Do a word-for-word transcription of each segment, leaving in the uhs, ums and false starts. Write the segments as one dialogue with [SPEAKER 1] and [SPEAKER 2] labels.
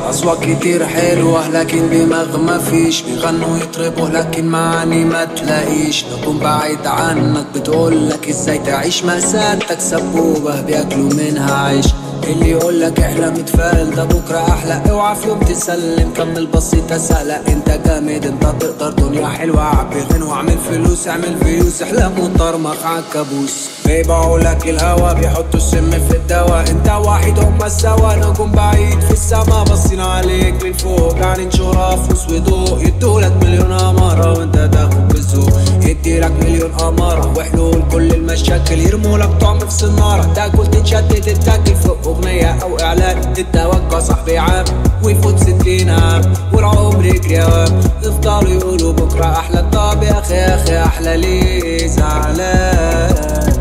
[SPEAKER 1] أصوات كتير حلوة لكن دماغ مفيش، بيغنوا يطربوا لكن معاني ما تلاقيش. نكون بعيد عنك بتقولك ازاي تعيش، مأساتك سبوبة بياكلوا منها عيش. اللي يقولك احلم متفائل ده بكرة أحلى، اوعى في يوم تسلم، كمل بسيطة سهلة. انت جامد انت تقدر، دنيا حلوة عبي غنوة، اعمل فلوس اعمل فيوس، احلام وطرمخ عالكابوس. بيبيعولك الهوا بيحطوا السم في الدواء، انت واحد هما سوا. نجوم بعيد في السما باصين عليك من فوق، يعني شهرة فلوس وضوء. يدولك مليون أمارة وانت تاخد بالذوق، يديلك مليون أمارة وحلول كل المشاكل. يرمولك طعم في سنارة، تاكل تتشتت تتاكل فوق أغنية أو إعلان. تتوقع صاحبي عام ويفوت ستين عام والعمر يجري أوام، يفضلوا يقولوا بكرة أحلى. طب يا أخي يا أخي أحلى ليه زعلان؟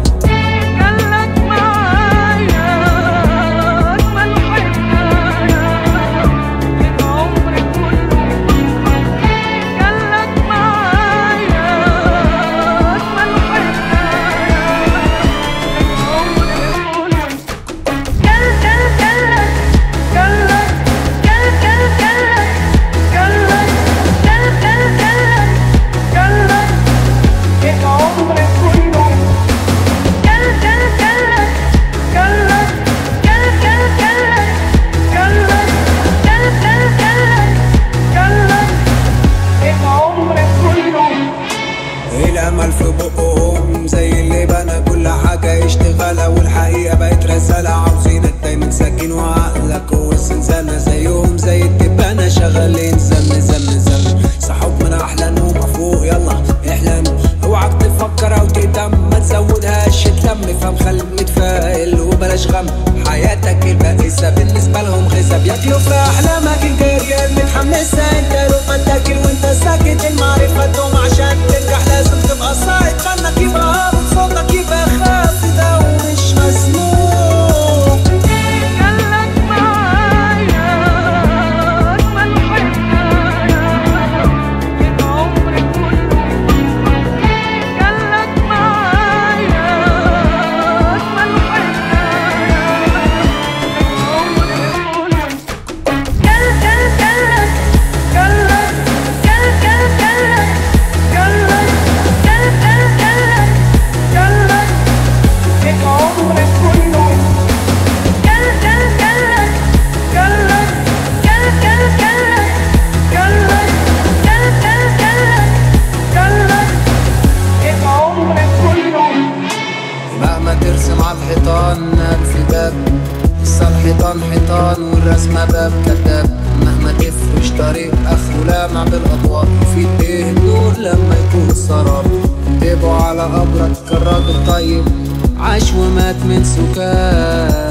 [SPEAKER 1] الأمل في بقهم زي اللي بنى كل حاجة يشتغلها، والحقيقة بقت رسالة. عاوزينك دايما ساكن وعقلك هو الزنزانة، زيهم زي الدبانة شغالين زن زن زن. صحوك من أحلى نومة فوق يلا احلم، اوعك تفكر أو تهتم، ما تزودهاش تلم. فهم خليك متفائل وبلاش غم، حياتك البائسة بالنسبة لهم غذا. بياكلوا في أحلامك الجارية المتحمسة، انت لو ما تاكل وانت ساكت. المعرفة دوم عشان تنجح لازم تبقى صاعد، فنك يبقى هابط صوتك يبقى خافت أو مش مسموع.
[SPEAKER 2] جالك معايا أجمل حكاية من عمري كله، جالك معايا أجمل حكاية من عمري كله. جال جال جالك جالك جال جال جالك جالك جال جال جالك جالك من عمري كله. جال جال جالك جالك جال جال جالك جالك جال جال جالك جالك من عمري كله.
[SPEAKER 1] مهما ترسم على الحيطان ألف باب، لسه الحيطان حيطان والرسمة باب كداب. مهما تفرش طريق آخره لامع بالأضواء، يفيد بيه النور لما يكون سراب. انتبهوا على قبرك الراجل طيب عاش ومات من سكات.